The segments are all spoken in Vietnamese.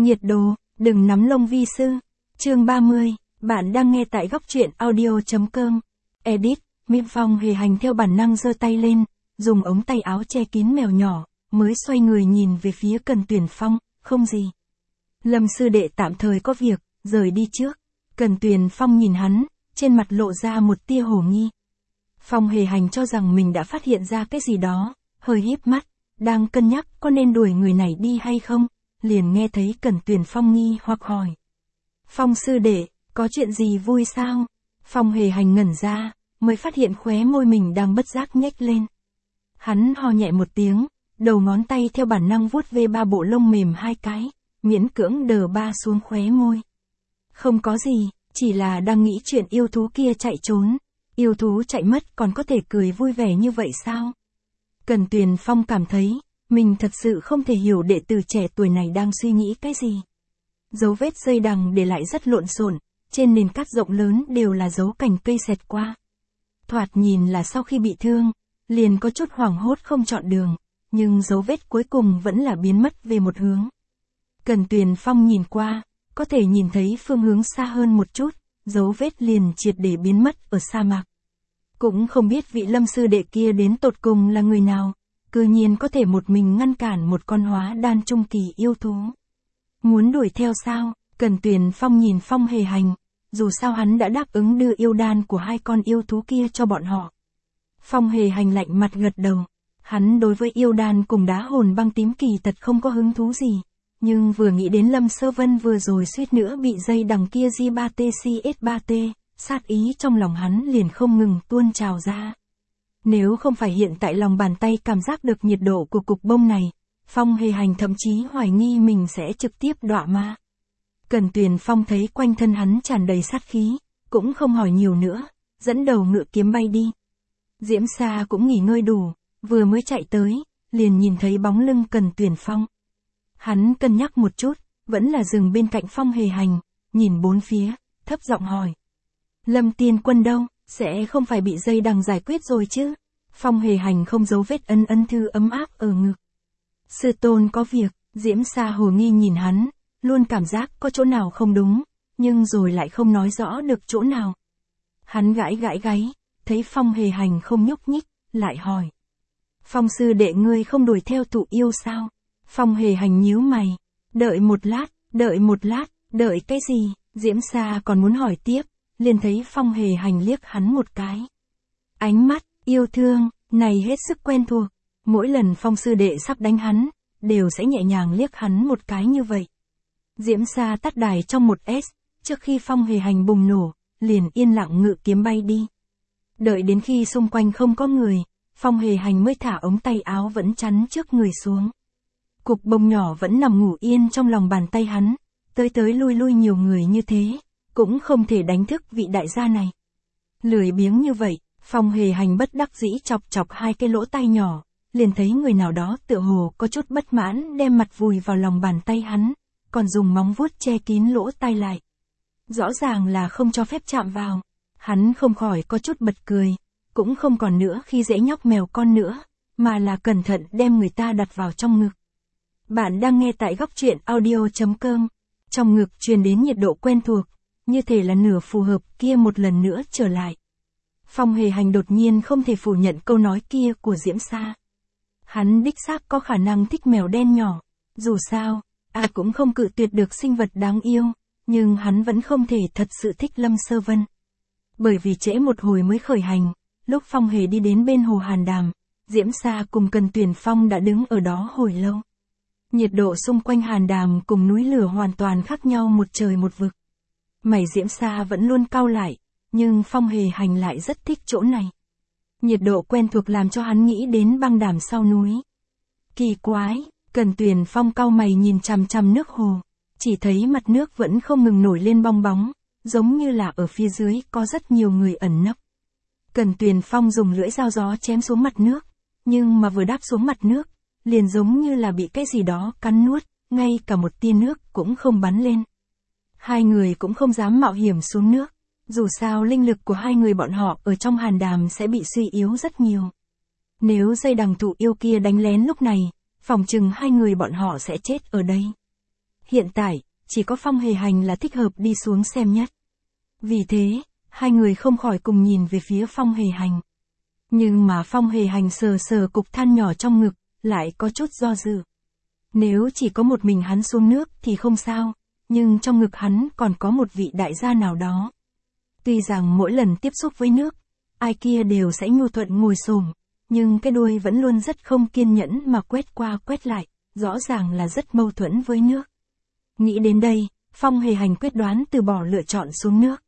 Nhiệt độ, đừng nắm lông vi sư. Chương 30, bạn đang nghe tại góc truyện audio.com. Edit, Miêm Phong hề hành theo bản năng giơ tay lên, dùng ống tay áo che kín mèo nhỏ, mới xoay người nhìn về phía Cần Tuyền Phong, không gì. Lâm sư đệ tạm thời có việc, rời đi trước. Cần Tuyền Phong nhìn hắn, trên mặt lộ ra một tia hồ nghi. Phong hề hành cho rằng mình đã phát hiện ra cái gì đó, hơi híp mắt, đang cân nhắc có nên đuổi người này đi hay không, liền nghe thấy Cần Tuyền Phong nghi hoặc hỏi. Phong sư đệ, có chuyện gì vui sao? Phong hề hành ngẩn ra, mới phát hiện khóe môi mình đang bất giác nhếch lên. Hắn ho nhẹ một tiếng, đầu ngón tay theo bản năng vuốt ve ba bộ lông mềm hai cái, miễn cưỡng đờ ba xuống khóe môi. Không có gì, chỉ là đang nghĩ chuyện yêu thú kia chạy trốn. Yêu thú chạy mất còn có thể cười vui vẻ như vậy sao? Cần Tuyền Phong cảm thấy, mình thật sự không thể hiểu đệ tử trẻ tuổi này đang suy nghĩ cái gì. Dấu vết dây đằng để lại rất lộn xộn, trên nền cát rộng lớn đều là dấu cành cây xẹt qua. Thoạt nhìn là sau khi bị thương, liền có chút hoảng hốt không chọn đường, nhưng dấu vết cuối cùng vẫn là biến mất về một hướng. Cần Tuyền Phong nhìn qua, có thể nhìn thấy phương hướng xa hơn một chút, dấu vết liền triệt để biến mất ở sa mạc. Cũng không biết vị Lâm sư đệ kia đến tột cùng là người nào, cư nhiên có thể một mình ngăn cản một con hóa đan trung kỳ yêu thú. Muốn đuổi theo sao? Cần Tuyền Phong nhìn Phong hề hành, dù sao hắn đã đáp ứng đưa yêu đan của hai con yêu thú kia cho bọn họ. Phong hề hành lạnh mặt gật đầu, hắn đối với yêu đan cùng đá hồn băng tím kỳ thật không có hứng thú gì. Nhưng vừa nghĩ đến Lâm Sơ Vân vừa rồi suýt nữa bị dây đằng kia J3TCS3T, sát ý trong lòng hắn liền không ngừng tuôn trào ra. Nếu không phải hiện tại lòng bàn tay cảm giác được nhiệt độ của cục bông này, Phong hề hành thậm chí hoài nghi mình sẽ trực tiếp đọa ma. Cần Tuyền Phong thấy quanh thân hắn tràn đầy sát khí, cũng không hỏi nhiều nữa, dẫn đầu ngựa kiếm bay đi. Diễm Sa cũng nghỉ ngơi đủ, vừa mới chạy tới, liền nhìn thấy bóng lưng Cần Tuyền Phong. Hắn cân nhắc một chút, vẫn là dừng bên cạnh Phong hề hành, nhìn bốn phía, thấp giọng hỏi. Lâm tiên quân đâu, sẽ không phải bị dây đằng giải quyết rồi chứ? Phong hề hành không giấu vết ân thư ấm áp ở ngực. Sư tôn có việc, Diễm Sa hồ nghi nhìn hắn, luôn cảm giác có chỗ nào không đúng, nhưng rồi lại không nói rõ được chỗ nào. Hắn gãi gáy, thấy Phong hề hành không nhúc nhích, lại hỏi. Phong sư đệ ngươi không đuổi theo tụ yêu sao? Phong hề hành nhíu mày, đợi một lát, đợi cái gì? Diễm Sa còn muốn hỏi tiếp, liền thấy Phong hề hành liếc hắn một cái. Ánh mắt, yêu thương, này hết sức quen thuộc, mỗi lần Phong sư đệ sắp đánh hắn, đều sẽ nhẹ nhàng liếc hắn một cái như vậy. Diễm Sa tắt đài trong một S, trước khi Phong hề hành bùng nổ, liền yên lặng ngự kiếm bay đi. Đợi đến khi xung quanh không có người, Phong hề hành mới thả ống tay áo vẫn chắn trước người xuống. Cục bông nhỏ vẫn nằm ngủ yên trong lòng bàn tay hắn, tới lui nhiều người như thế, cũng không thể đánh thức vị đại gia này. Lười biếng như vậy, Phong hề hành bất đắc dĩ chọc hai cái lỗ tai nhỏ, liền thấy người nào đó tựa hồ có chút bất mãn đem mặt vùi vào lòng bàn tay hắn, còn dùng móng vuốt che kín lỗ tai lại. Rõ ràng là không cho phép chạm vào, hắn không khỏi có chút bật cười, cũng không còn nữa khi dễ nhóc mèo con nữa, mà là cẩn thận đem người ta đặt vào trong ngực. Bạn đang nghe tại góc truyện audio.com. Trong ngực truyền đến nhiệt độ quen thuộc, như thể là nửa phù hợp kia một lần nữa trở lại. Phong hề hành đột nhiên không thể phủ nhận câu nói kia của Diễm Sa. Hắn đích xác có khả năng thích mèo đen nhỏ. Dù sao, cũng không cự tuyệt được sinh vật đáng yêu, nhưng hắn vẫn không thể thật sự thích Lâm Sơ Vân. Bởi vì trễ một hồi mới khởi hành, lúc Phong hề đi đến bên hồ Hàn Đàm, Diễm Sa cùng Cần Tuyền Phong đã đứng ở đó hồi lâu. Nhiệt độ xung quanh Hàn Đàm cùng núi lửa hoàn toàn khác nhau một trời một vực. Mày Diễm Sa vẫn luôn cau lại, nhưng Phong hề hành lại rất thích chỗ này. Nhiệt độ quen thuộc làm cho hắn nghĩ đến băng đàm sau núi. Kỳ quái, Cần Tuyền Phong cau mày nhìn chằm nước hồ, chỉ thấy mặt nước vẫn không ngừng nổi lên bong bóng, giống như là ở phía dưới có rất nhiều người ẩn nấp. Cần Tuyền Phong dùng lưỡi dao gió chém xuống mặt nước, nhưng mà vừa đáp xuống mặt nước, liền giống như là bị cái gì đó cắn nuốt, ngay cả một tia nước cũng không bắn lên. Hai người cũng không dám mạo hiểm xuống nước, dù sao linh lực của hai người bọn họ ở trong Hàn Đàm sẽ bị suy yếu rất nhiều. Nếu dây đằng tụ yêu kia đánh lén lúc này, phòng chừng hai người bọn họ sẽ chết ở đây. Hiện tại, chỉ có Phong Hề Hành là thích hợp đi xuống xem nhất. Vì thế, hai người không khỏi cùng nhìn về phía Phong Hề Hành. Nhưng mà Phong Hề Hành sờ sờ cục than nhỏ trong ngực, lại có chút do dự. Nếu chỉ có một mình hắn xuống nước thì không sao, nhưng trong ngực hắn còn có một vị đại gia nào đó. Tuy rằng mỗi lần tiếp xúc với nước, ai kia đều sẽ nhu thuận ngồi xổm, nhưng cái đuôi vẫn luôn rất không kiên nhẫn mà quét qua quét lại, rõ ràng là rất mâu thuẫn với nước. Nghĩ đến đây, Phong Hề Hành quyết đoán từ bỏ lựa chọn xuống nước.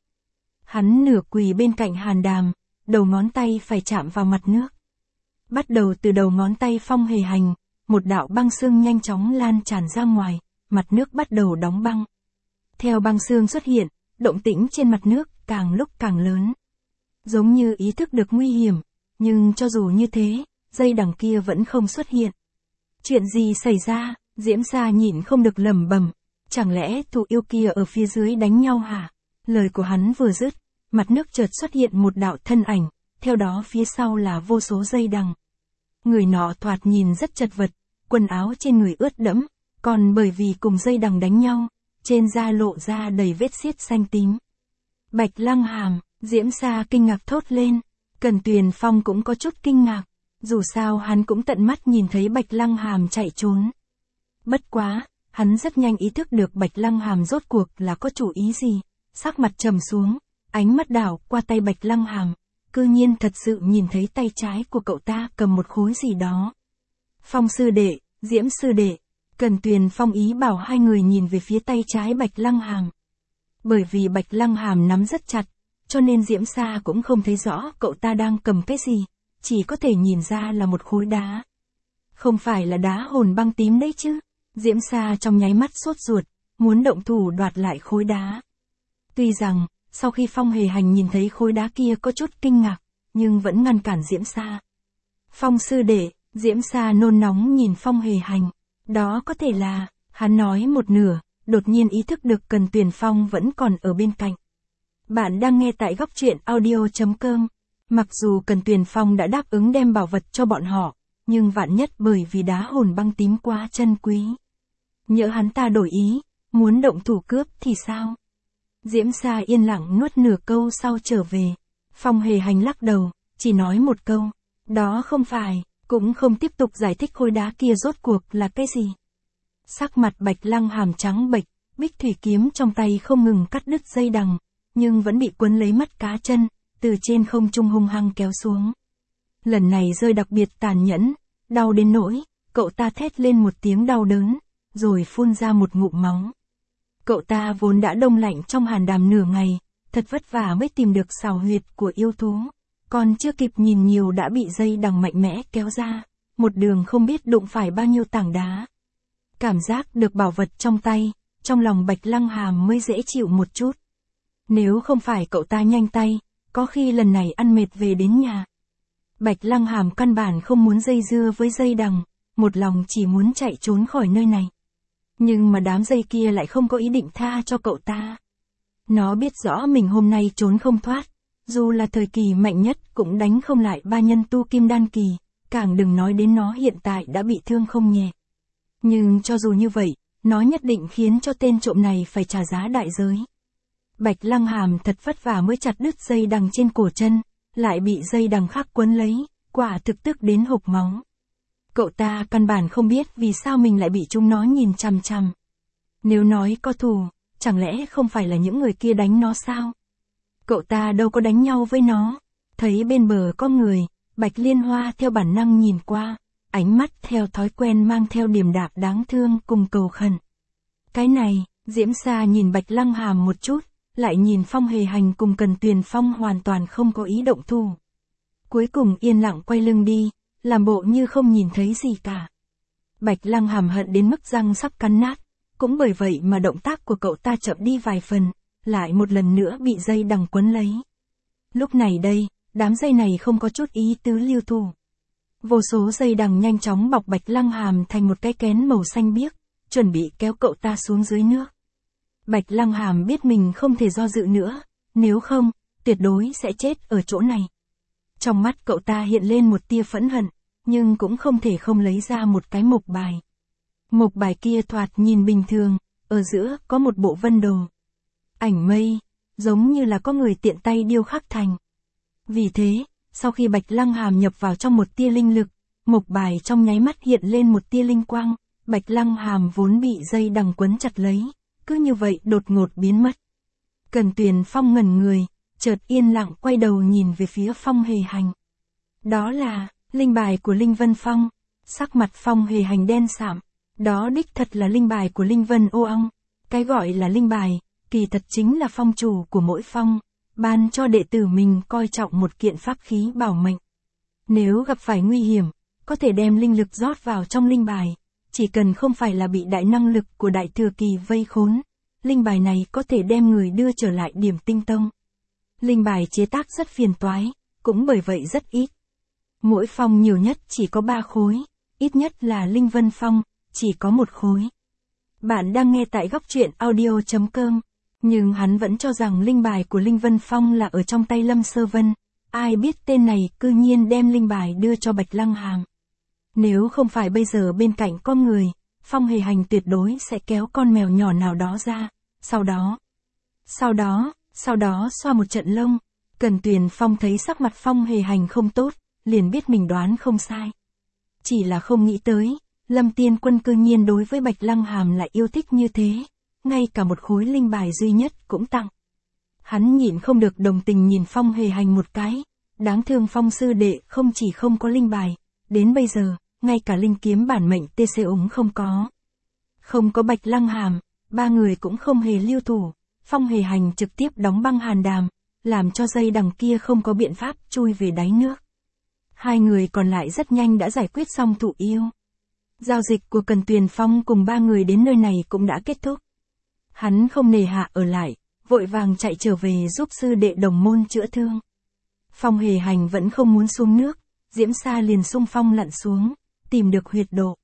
Hắn nửa quỳ bên cạnh Hàn Đàm, đầu ngón tay phải chạm vào mặt nước. Bắt đầu từ đầu ngón tay Phong Hề Hành, một đạo băng sương nhanh chóng lan tràn ra ngoài, mặt nước bắt đầu đóng băng. Theo băng sương xuất hiện, động tĩnh trên mặt nước càng lúc càng lớn. Giống như ý thức được nguy hiểm, nhưng cho dù như thế, dây đằng kia vẫn không xuất hiện. Chuyện gì xảy ra? Diễm Sa nhịn không được lẩm bẩm, chẳng lẽ thụ yêu kia ở phía dưới đánh nhau hả? Lời của hắn vừa dứt, mặt nước chợt xuất hiện một đạo thân ảnh, theo đó phía sau là vô số dây đằng. Người nọ thoạt nhìn rất chật vật, quần áo trên người ướt đẫm, còn bởi vì cùng dây đằng đánh nhau, trên da lộ ra đầy vết xiết xanh tím. Bạch Lăng Hàm, Diễm Sa kinh ngạc thốt lên, Cần Tuyền Phong cũng có chút kinh ngạc, dù sao hắn cũng tận mắt nhìn thấy Bạch Lăng Hàm chạy trốn. Bất quá, hắn rất nhanh ý thức được Bạch Lăng Hàm rốt cuộc là có chủ ý gì, sắc mặt trầm xuống, ánh mắt đảo qua tay Bạch Lăng Hàm, cư nhiên thật sự nhìn thấy tay trái của cậu ta cầm một khối gì đó. Phong sư đệ, Diễm sư đệ, Cần Tuyền Phong ý bảo hai người nhìn về phía tay trái Bạch Lăng Hàm. Bởi vì Bạch Lăng Hàm nắm rất chặt, cho nên Diễm Sa cũng không thấy rõ cậu ta đang cầm cái gì, chỉ có thể nhìn ra là một khối đá. Không phải là đá hồn băng tím đấy chứ? Diễm Sa trong nháy mắt sốt ruột, muốn động thủ đoạt lại khối đá. Tuy rằng, sau khi Phong Hề Hành nhìn thấy khối đá kia có chút kinh ngạc, nhưng vẫn ngăn cản Diễm Sa. Phong sư đệ, Diễm Sa nôn nóng nhìn Phong Hề Hành. Đó có thể là, hắn nói một nửa, đột nhiên ý thức được Cần Tuyền Phong vẫn còn ở bên cạnh. Bạn đang nghe tại góc truyện audio.com. Mặc dù Cần Tuyền Phong đã đáp ứng đem bảo vật cho bọn họ, nhưng vạn nhất bởi vì đá hồn băng tím quá chân quý. Nhỡ hắn ta đổi ý, muốn động thủ cướp thì sao? Diễm Sa yên lặng nuốt nửa câu sau trở về. Phong Hề Hành lắc đầu, chỉ nói một câu, đó không phải, cũng không tiếp tục giải thích khối đá kia rốt cuộc là cái gì. Sắc mặt Bạch Lăng Hàm trắng bệch, bích thủy kiếm trong tay không ngừng cắt đứt dây đằng, nhưng vẫn bị quấn lấy mắt cá chân, từ trên không trung hung hăng kéo xuống. Lần này rơi đặc biệt tàn nhẫn, đau đến nỗi, cậu ta thét lên một tiếng đau đớn, rồi phun ra một ngụm máu. Cậu ta vốn đã đông lạnh trong Hàn Đàm nửa ngày, thật vất vả mới tìm được xào huyệt của yêu thú, còn chưa kịp nhìn nhiều đã bị dây đằng mạnh mẽ kéo ra, một đường không biết đụng phải bao nhiêu tảng đá. Cảm giác được bảo vật trong tay, trong lòng Bạch Lăng Hàm mới dễ chịu một chút. Nếu không phải cậu ta nhanh tay, có khi lần này ăn mệt về đến nhà. Bạch Lăng Hàm căn bản không muốn dây dưa với dây đằng, một lòng chỉ muốn chạy trốn khỏi nơi này. Nhưng mà đám dây kia lại không có ý định tha cho cậu ta. Nó biết rõ mình hôm nay trốn không thoát, dù là thời kỳ mạnh nhất cũng đánh không lại ba nhân tu kim đan kỳ, càng đừng nói đến nó hiện tại đã bị thương không nhẹ. Nhưng cho dù như vậy, nó nhất định khiến cho tên trộm này phải trả giá đại giới. Bạch Lăng Hàm thật vất vả mới chặt đứt dây đằng trên cổ chân, lại bị dây đằng khác quấn lấy, quả thực tức đến hộc máu. Cậu ta căn bản không biết vì sao mình lại bị chúng nó nhìn chằm chằm. Nếu nói có thù, chẳng lẽ không phải là những người kia đánh nó sao? Cậu ta đâu có đánh nhau với nó. Thấy bên bờ có người, Bạch Liên Hoa theo bản năng nhìn qua, ánh mắt theo thói quen mang theo điềm đạm đáng thương cùng cầu khẩn. Cái này, Diễm Sa nhìn Bạch Lăng Hàm một chút, lại nhìn Phong Hề Hành cùng Cần Tuyền Phong hoàn toàn không có ý động thủ. Cuối cùng yên lặng quay lưng đi, làm bộ như không nhìn thấy gì cả. Bạch Lăng Hàm hận đến mức răng sắp cắn nát, cũng bởi vậy mà động tác của cậu ta chậm đi vài phần, lại một lần nữa bị dây đằng quấn lấy. Lúc này đây, đám dây này không có chút ý tứ lưu thủ. Vô số dây đằng nhanh chóng bọc Bạch Lăng Hàm thành một cái kén màu xanh biếc, chuẩn bị kéo cậu ta xuống dưới nước. Bạch Lăng Hàm biết mình không thể do dự nữa, nếu không, tuyệt đối sẽ chết ở chỗ này. Trong mắt cậu ta hiện lên một tia phẫn hận, nhưng cũng không thể không lấy ra một cái mộc bài. Mộc bài kia thoạt nhìn bình thường, ở giữa có một bộ vân đồ. Ảnh mây, giống như là có người tiện tay điêu khắc thành. Vì thế, sau khi Bạch Lăng Hàm nhập vào trong một tia linh lực, mộc bài trong nháy mắt hiện lên một tia linh quang, Bạch Lăng Hàm vốn bị dây đằng quấn chặt lấy, cứ như vậy đột ngột biến mất. Cần Tuyền Phong ngẩn người, chợt yên lặng quay đầu nhìn về phía Phong Hề Hành. Đó là linh bài của Linh Vân Phong. Sắc mặt Phong Hề Hành đen sạm. Đó đích thật là linh bài của Linh Vân Ô Ong. Cái gọi là linh bài, kỳ thật chính là phong chủ của mỗi phong, ban cho đệ tử mình coi trọng một kiện pháp khí bảo mệnh. Nếu gặp phải nguy hiểm, có thể đem linh lực rót vào trong linh bài, chỉ cần không phải là bị đại năng lực của Đại Thừa Kỳ vây khốn, linh bài này có thể đem người đưa trở lại Điểm Tinh Tông. Linh bài chế tác rất phiền toái, cũng bởi vậy rất ít. Mỗi phong nhiều nhất chỉ có 3 khối, ít nhất là Linh Vân Phong, chỉ có 1 khối. Bạn đang nghe tại góc truyện audio.com, nhưng hắn vẫn cho rằng linh bài của Linh Vân Phong là ở trong tay Lâm Sơ Vân, ai biết tên này cư nhiên đem linh bài đưa cho Bạch Lăng Hàm. Nếu không phải bây giờ bên cạnh có người, Phong Hề Hành tuyệt đối sẽ kéo con mèo nhỏ nào đó ra, sau đó xoa một trận lông. Cần Tuyền Phong thấy sắc mặt Phong Hề Hành không tốt, liền biết mình đoán không sai. Chỉ là không nghĩ tới, Lâm Tiên Quân cư nhiên đối với Bạch Lăng Hàm lại yêu thích như thế, ngay cả một khối linh bài duy nhất cũng tặng. Hắn nhịn không được đồng tình nhìn Phong Hề Hành một cái, đáng thương Phong sư đệ không chỉ không có linh bài, đến bây giờ, ngay cả linh kiếm bản mệnh TC úng không có. Không có Bạch Lăng Hàm, 3 người cũng không hề lưu thủ, Phong Hề Hành trực tiếp đóng băng hàn đàm, làm cho dây đằng kia không có biện pháp chui về đáy nước. 2 người còn lại rất nhanh đã giải quyết xong thụ yêu. Giao dịch của Cần Tuyền Phong cùng 3 người đến nơi này cũng đã kết thúc. Hắn không nề hạ ở lại, vội vàng chạy trở về giúp sư đệ đồng môn chữa thương. Phong Hề Hành vẫn không muốn xuống nước, Diễm Sa liền xung phong lặn xuống, tìm được huyệt độ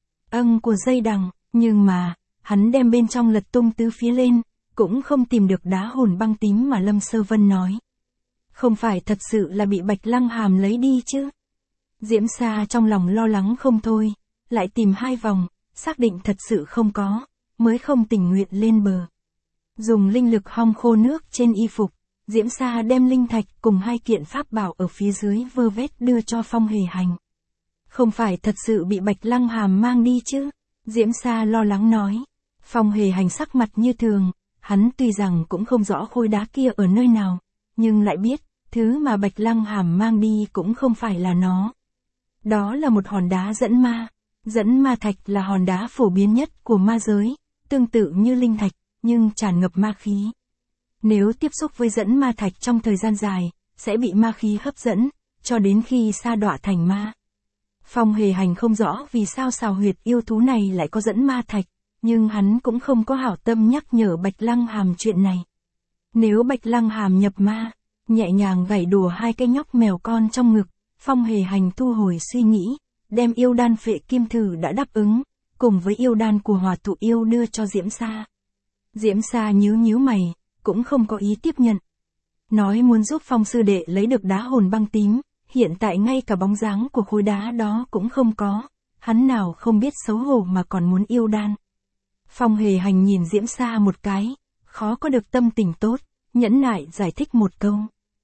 của dây đằng, nhưng mà, hắn đem bên trong lật tung tứ phía lên, cũng không tìm được đá hồn băng tím mà Lâm Sơ Vân nói. Không phải thật sự là bị Bạch Lăng Hàm lấy đi chứ? Diễm Sa trong lòng lo lắng không thôi, lại tìm 2 vòng, xác định thật sự không có, mới không tình nguyện lên bờ. Dùng linh lực hong khô nước trên y phục, Diễm Sa đem linh thạch cùng 2 kiện pháp bảo ở phía dưới vơ vét đưa cho Phong Hề Hành. Không phải thật sự bị Bạch Lăng Hàm mang đi chứ? Diễm Sa lo lắng nói. Phong Hề Hành sắc mặt như thường, hắn tuy rằng cũng không rõ khối đá kia ở nơi nào, nhưng lại biết, thứ mà Bạch Lăng Hàm mang đi cũng không phải là nó. Đó là một hòn đá dẫn ma. Dẫn ma thạch là hòn đá phổ biến nhất của ma giới, tương tự như linh thạch, nhưng tràn ngập ma khí. Nếu tiếp xúc với dẫn ma thạch trong thời gian dài, sẽ bị ma khí hấp dẫn, cho đến khi sa đọa thành ma. Phong Hề Hành không rõ vì sao xào huyệt yêu thú này lại có dẫn ma thạch, nhưng hắn cũng không có hảo tâm nhắc nhở Bạch Lăng Hàm chuyện này. Nếu Bạch Lăng Hàm nhập ma, nhẹ nhàng gảy đùa 2 cái nhóc mèo con trong ngực, Phong Hề Hành thu hồi suy nghĩ, đem yêu đan Phệ Kim Thử đã đáp ứng, cùng với yêu đan của Hỏa Thụ Yêu đưa cho Diễm Sa. Diễm Sa nhíu mày, cũng không có ý tiếp nhận. Nói muốn giúp Phong sư đệ lấy được đá hồn băng tím, hiện tại ngay cả bóng dáng của khối đá đó cũng không có, hắn nào không biết xấu hổ mà còn muốn yêu đan. Phong Hề Hành nhìn Diễm Sa một cái, khó có được tâm tình tốt, nhẫn nại giải thích một câu.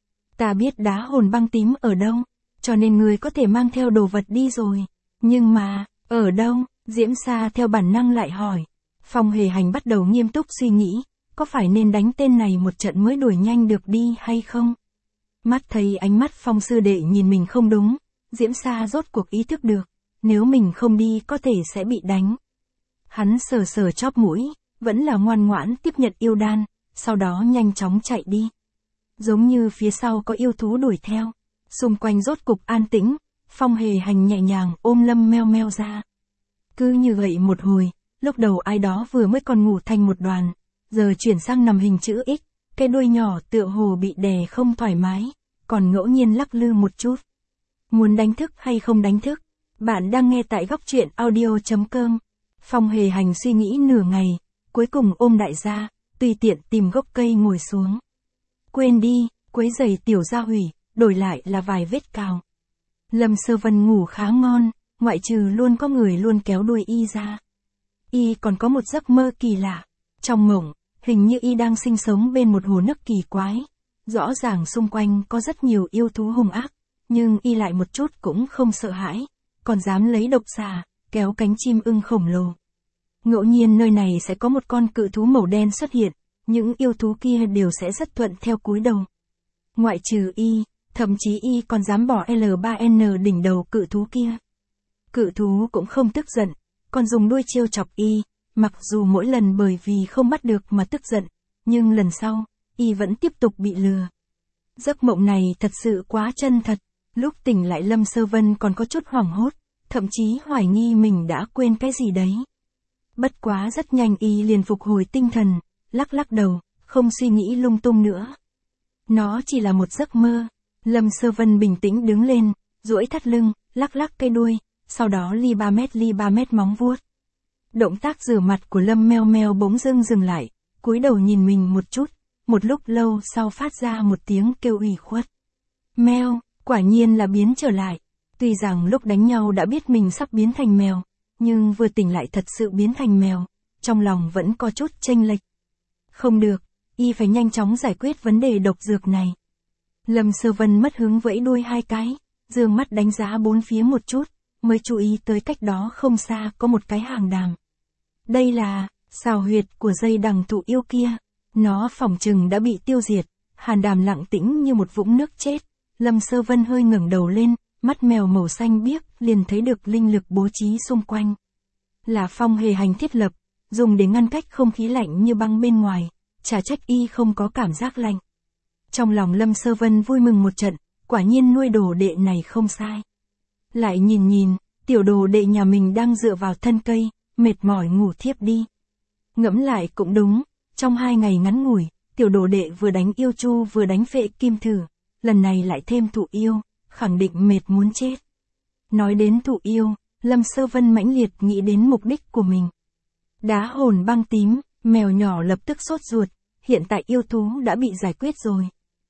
Ta biết đá hồn băng tím ở đâu, cho nên ngươi có thể mang theo đồ vật đi rồi. Nhưng mà, ở đâu? Diễm Sa theo bản năng lại hỏi. Phong Hề Hành bắt đầu nghiêm túc suy nghĩ, có phải nên đánh tên này một trận mới đuổi nhanh được đi hay không? Mắt thấy ánh mắt Phong sư đệ nhìn mình không đúng, Diễm Sa rốt cuộc ý thức được, nếu mình không đi có thể sẽ bị đánh. Hắn sờ chóp mũi, vẫn là ngoan ngoãn tiếp nhận yêu đan, sau đó nhanh chóng chạy đi. Giống như phía sau có yêu thú đuổi theo, xung quanh rốt cục an tĩnh, Phong Hề Hành nhẹ nhàng ôm Lâm Meo Meo ra. Cứ như vậy một hồi, lúc đầu ai đó vừa mới còn ngủ thành một đoàn, giờ chuyển sang nằm hình chữ X, cái đuôi nhỏ tựa hồ bị đè không thoải mái, còn ngẫu nhiên lắc lư một chút. Muốn đánh thức hay không đánh thức? Bạn đang nghe tại góc truyện audio.com. Phong Hề Hành suy nghĩ nửa ngày, cuối cùng ôm đại gia, tùy tiện tìm gốc cây ngồi xuống. Quên đi, quấy giày tiểu gia hủy, đổi lại là vài vết cào. Lâm Sơ Vân ngủ khá ngon, ngoại trừ luôn có người luôn kéo đuôi y ra. Y còn có một giấc mơ kỳ lạ, Trong mộng, hình như y đang sinh sống bên một hồ nước kỳ quái. Rõ ràng xung quanh có rất nhiều yêu thú hung ác, nhưng y lại một chút cũng không sợ hãi, còn dám lấy độc xà, kéo cánh chim ưng khổng lồ. Ngẫu nhiên nơi này sẽ có một con cự thú màu đen xuất hiện, những yêu thú kia đều sẽ rất thuận theo cúi đầu. Ngoại trừ y, thậm chí y còn dám bỏ L3N đỉnh đầu cự thú kia. Cự thú cũng không tức giận, còn dùng đuôi trêu chọc y, mặc dù mỗi lần bởi vì không bắt được mà tức giận, nhưng lần sau, y vẫn tiếp tục bị lừa. Giấc mộng này thật sự quá chân thật, lúc tỉnh lại Lâm Sơ Vân còn có chút hoảng hốt, thậm chí hoài nghi mình đã quên cái gì đấy. Bất quá rất nhanh y liền phục hồi tinh thần, lắc lắc đầu, không suy nghĩ lung tung nữa. Nó chỉ là một giấc mơ. Lâm Sơ Vân bình tĩnh đứng lên, duỗi thắt lưng, lắc lắc cây đuôi, sau đó li 3 mét móng vuốt. Động tác rửa mặt của Lâm Meo Meo bỗng dưng dừng lại, cúi đầu nhìn mình một chút, một lúc lâu sau phát ra một tiếng kêu ủy khuất. Meo, quả nhiên là biến trở lại. Tuy rằng lúc đánh nhau đã biết mình sắp biến thành mèo, nhưng vừa tỉnh lại thật sự biến thành mèo, trong lòng vẫn có chút chênh lệch. Không được, y phải nhanh chóng giải quyết vấn đề độc dược này. Lâm Sơ Vân mất hứng vẫy đuôi hai cái, dương mắt đánh giá bốn phía một chút, mới chú ý tới cách đó không xa có một cái hàng đàm. Đây là xào huyệt của dây đằng thụ yêu kia, nó phỏng chừng đã bị tiêu diệt, hàn đàm lặng tĩnh như một vũng nước chết. Lâm Sơ Vân hơi ngẩng đầu lên, mắt mèo màu xanh biếc liền thấy được linh lực bố trí xung quanh. Là Phong Hề Hành thiết lập, dùng để ngăn cách không khí lạnh như băng bên ngoài, chả trách y không có cảm giác lạnh. Trong lòng Lâm Sơ Vân vui mừng một trận, quả nhiên nuôi đồ đệ này không sai. Lại nhìn, tiểu đồ đệ nhà mình đang dựa vào thân cây, mệt mỏi ngủ thiếp đi. Ngẫm lại cũng đúng, trong 2 ngày ngắn ngủi, tiểu đồ đệ vừa đánh yêu chu vừa đánh phệ kim thử, lần này lại thêm thụ yêu, khẳng định mệt muốn chết. Nói đến thụ yêu, Lâm Sơ Vân mãnh liệt nghĩ đến mục đích của mình. Đá hồn băng tím, mèo nhỏ lập tức sốt ruột, hiện tại yêu thú đã bị giải quyết rồi.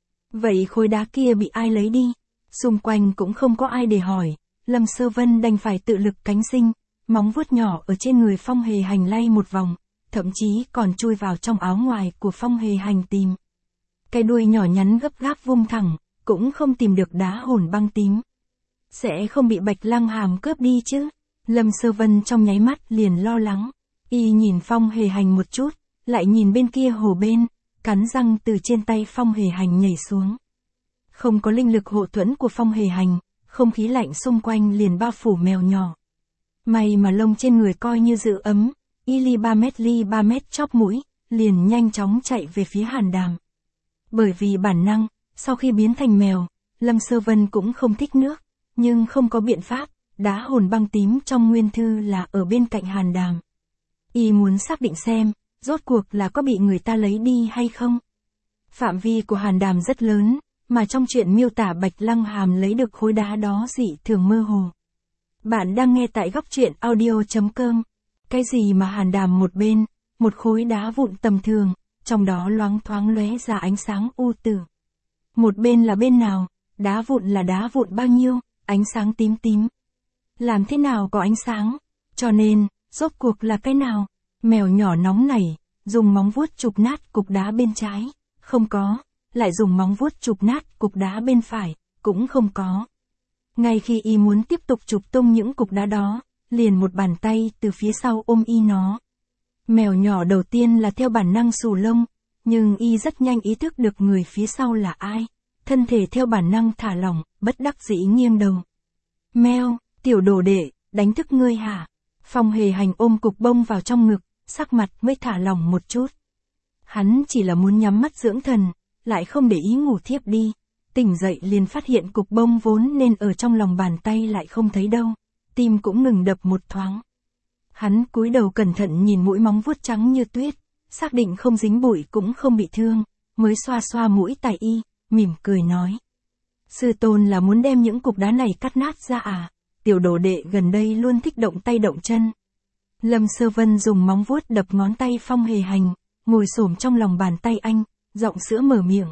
Vậy khối đá kia bị ai lấy đi? Xung quanh cũng không có ai để hỏi, Lâm Sơ Vân đành phải tự lực cánh sinh, móng vuốt nhỏ ở trên người Phong Hề Hành lay một vòng, thậm chí còn chui vào trong áo ngoài của Phong Hề Hành tìm. Cái đuôi nhỏ nhắn gấp gáp vung thẳng, cũng không tìm được đá hồn băng tím. Sẽ không bị Bạch Lăng Hàm cướp đi chứ? Lâm Sơ Vân trong nháy mắt liền lo lắng. Y nhìn Phong Hề Hành một chút, lại nhìn bên kia hồ bên, cắn răng từ trên tay Phong Hề Hành nhảy xuống. Không có linh lực hộ thuẫn của Phong Hề Hành, không khí lạnh xung quanh liền bao phủ mèo nhỏ. May mà lông trên người coi như giữ ấm, y li 3 mét chóp mũi, liền nhanh chóng chạy về phía hàn đàm. Bởi vì bản năng, sau khi biến thành mèo, Lâm Sơ Vân cũng không thích nước, nhưng không có biện pháp, đá hồn băng tím trong nguyên thư là ở bên cạnh hàn đàm. Y muốn xác định xem, rốt cuộc là có bị người ta lấy đi hay không. Phạm vi của hàn đàm rất lớn, mà trong chuyện miêu tả Bạch Lăng Hàm lấy được khối đá đó dị thường mơ hồ. Bạn đang nghe tại góc truyện audio.com. Cái gì mà hàn đàm một bên, một khối đá vụn tầm thường, trong đó loáng thoáng lóe ra ánh sáng u tử. Một bên là bên nào, đá vụn là đá vụn bao nhiêu, ánh sáng tím tím. Làm thế nào có ánh sáng, cho nên, rốt cuộc là cái nào? Mèo nhỏ nóng nảy, dùng móng vuốt chụp nát cục đá bên trái, không có, lại dùng móng vuốt chụp nát cục đá bên phải, cũng không có. Ngay khi y muốn tiếp tục chụp tung những cục đá đó, liền một bàn tay từ phía sau ôm y nó. Mèo nhỏ đầu tiên là theo bản năng xù lông, nhưng y rất nhanh ý thức được người phía sau là ai. Thân thể theo bản năng thả lỏng, bất đắc dĩ nghiêng đầu. Meo, tiểu đồ đệ, đánh thức ngươi hả? Phong Hề Hành ôm cục bông vào trong ngực, sắc mặt mới thả lỏng một chút. Hắn chỉ là muốn nhắm mắt dưỡng thần, lại không để ý ngủ thiếp đi. Tỉnh dậy liền phát hiện cục bông vốn nên ở trong lòng bàn tay lại không thấy đâu, tim cũng ngừng đập một thoáng. Hắn cúi đầu cẩn thận nhìn mũi móng vuốt trắng như tuyết, xác định không dính bụi cũng không bị thương, mới xoa xoa mũi tai y, mỉm cười nói. Sư tôn là muốn đem những cục đá này cắt nát ra à? Tiểu đồ đệ gần đây luôn thích động tay động chân. Lâm Sơ Vân dùng móng vuốt đập ngón tay Phong Hề Hành, ngồi xổm trong lòng bàn tay anh, giọng sữa mở miệng.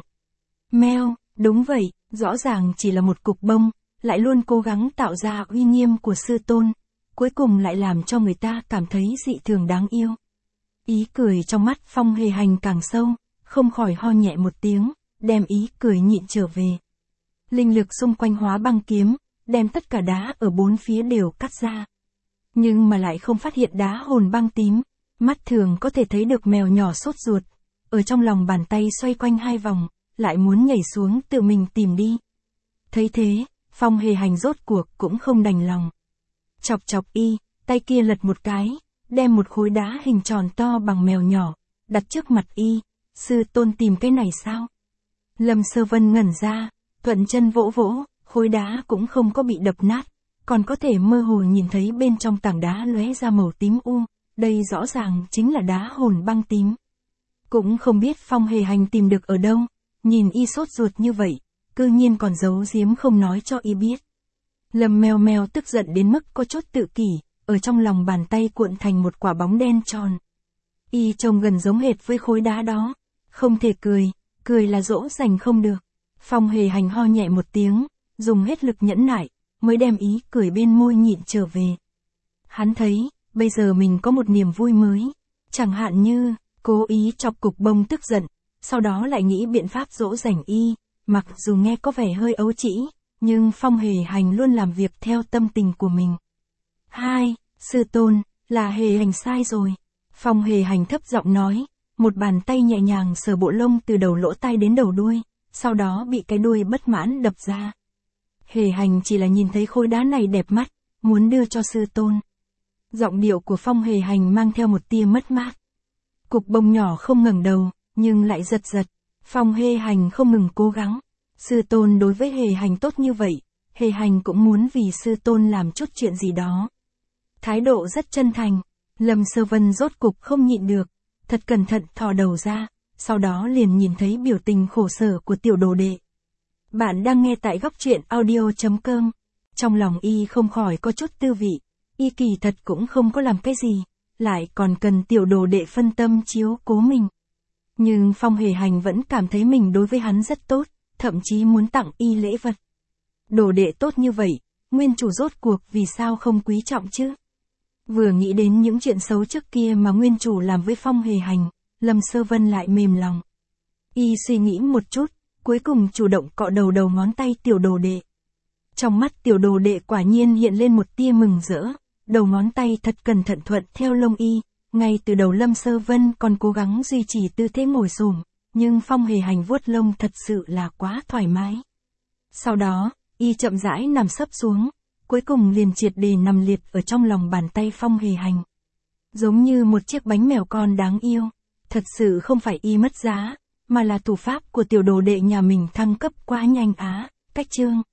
Meo, đúng vậy, rõ ràng chỉ là một cục bông, lại luôn cố gắng tạo ra uy nghiêm của sư tôn, cuối cùng lại làm cho người ta cảm thấy dị thường đáng yêu. Ý cười trong mắt Phong Hề Hành càng sâu, không khỏi ho nhẹ một tiếng, đem ý cười nhịn trở về. Linh lực xung quanh hóa băng kiếm, đem tất cả đá ở bốn phía đều cắt ra. Nhưng mà lại không phát hiện đá hồn băng tím, mắt thường có thể thấy được mèo nhỏ sốt ruột, ở trong lòng bàn tay xoay quanh 2 vòng, lại muốn nhảy xuống tự mình tìm đi. Thấy thế, Phong Hề Hành rốt cuộc cũng không đành lòng. Chọc chọc y, tay kia lật một cái, đem một khối đá hình tròn to bằng mèo nhỏ, đặt trước mặt y, sư tôn tìm cái này sao? Lâm Sơ Vân ngẩn ra, thuận chân vỗ vỗ, khối đá cũng không có bị đập nát, còn có thể mơ hồ nhìn thấy bên trong tảng đá lóe ra màu tím u, đây rõ ràng chính là đá hồn băng tím. Cũng không biết Phong Hề Hành tìm được ở đâu, nhìn y sốt ruột như vậy, cư nhiên còn giấu giếm không nói cho y biết. Lâm Meo Meo tức giận đến mức có chút tự kỷ, ở trong lòng bàn tay cuộn thành một quả bóng đen tròn. Y trông gần giống hệt với khối đá đó, không thể cười là dỗ dành không được. Phong Hề Hành ho nhẹ một tiếng, dùng hết lực nhẫn nại, mới đem ý cười bên môi nhịn trở về. Hắn thấy, bây giờ mình có một niềm vui mới, chẳng hạn như, cố ý chọc Cục Bông tức giận, sau đó lại nghĩ biện pháp dỗ dành y, mặc dù nghe có vẻ hơi ấu trĩ, nhưng Phong Hề Hành luôn làm việc theo tâm tình của mình. Sư tôn, là Hề Hành sai rồi. Phong Hề Hành thấp giọng nói, một bàn tay nhẹ nhàng sờ bộ lông từ đầu lỗ tai đến đầu đuôi, sau đó bị cái đuôi bất mãn đập ra. Hề Hành chỉ là nhìn thấy khối đá này đẹp mắt, muốn đưa cho sư tôn. Giọng điệu của Phong Hề Hành mang theo một tia mất mát. Cục Bông nhỏ không ngẩng đầu, nhưng lại giật giật. Phong Hề Hành không ngừng cố gắng. Sư tôn đối với Hề Hành tốt như vậy, Hề Hành cũng muốn vì sư tôn làm chút chuyện gì đó. Thái độ rất chân thành. Lâm Sơ Vân rốt cục không nhịn được, thật cẩn thận thò đầu ra, sau đó liền nhìn thấy biểu tình khổ sở của tiểu đồ đệ. Bạn đang nghe tại góc truyện audio.com. Trong lòng y không khỏi có chút tư vị, y kỳ thật cũng không có làm cái gì, lại còn cần tiểu đồ đệ phân tâm chiếu cố mình. Nhưng Phong Hề Hành vẫn cảm thấy mình đối với hắn rất tốt, thậm chí muốn tặng y lễ vật. Đồ đệ tốt như vậy, nguyên chủ rốt cuộc vì sao không quý trọng chứ? Vừa nghĩ đến những chuyện xấu trước kia mà nguyên chủ làm với Phong Hề Hành, Lâm Sơ Vân lại mềm lòng. Y suy nghĩ một chút, cuối cùng chủ động cọ đầu ngón tay tiểu đồ đệ. Trong mắt tiểu đồ đệ quả nhiên hiện lên một tia mừng rỡ, đầu ngón tay thật cẩn thận thuận theo lông y, ngay từ đầu Lâm Sơ Vân còn cố gắng duy trì tư thế ngồi xổm, nhưng Phong Hề Hành vuốt lông thật sự là quá thoải mái. Sau đó, y chậm rãi nằm sấp xuống, cuối cùng liền triệt để nằm liệt ở trong lòng bàn tay Phong Hề Hành. Giống như một chiếc bánh mèo con đáng yêu, thật sự không phải y mất giá, mà là thủ pháp của tiểu đồ đệ nhà mình thăng cấp quá nhanh á. Cách chương